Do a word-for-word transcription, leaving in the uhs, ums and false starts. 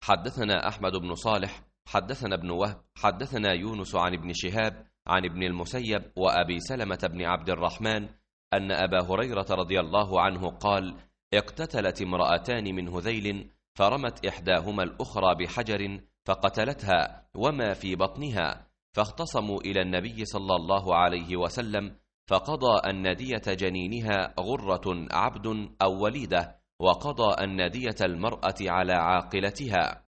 حدثنا أحمد بن صالح حدثنا ابن وهب حدثنا يونس عن ابن شهاب عن ابن المسيب وأبي سلمة بن عبد الرحمن أن أبا هريرة رضي الله عنه قال: اقتتلت امرأتان من هذيل فرمت إحداهما الأخرى بحجر فقتلتها وما في بطنها، فاختصموا إلى النبي صلى الله عليه وسلم، فقضى أن دية جنينها غرة عبد أو وليدة، وقضى أن دية المرأة على عاقلتها.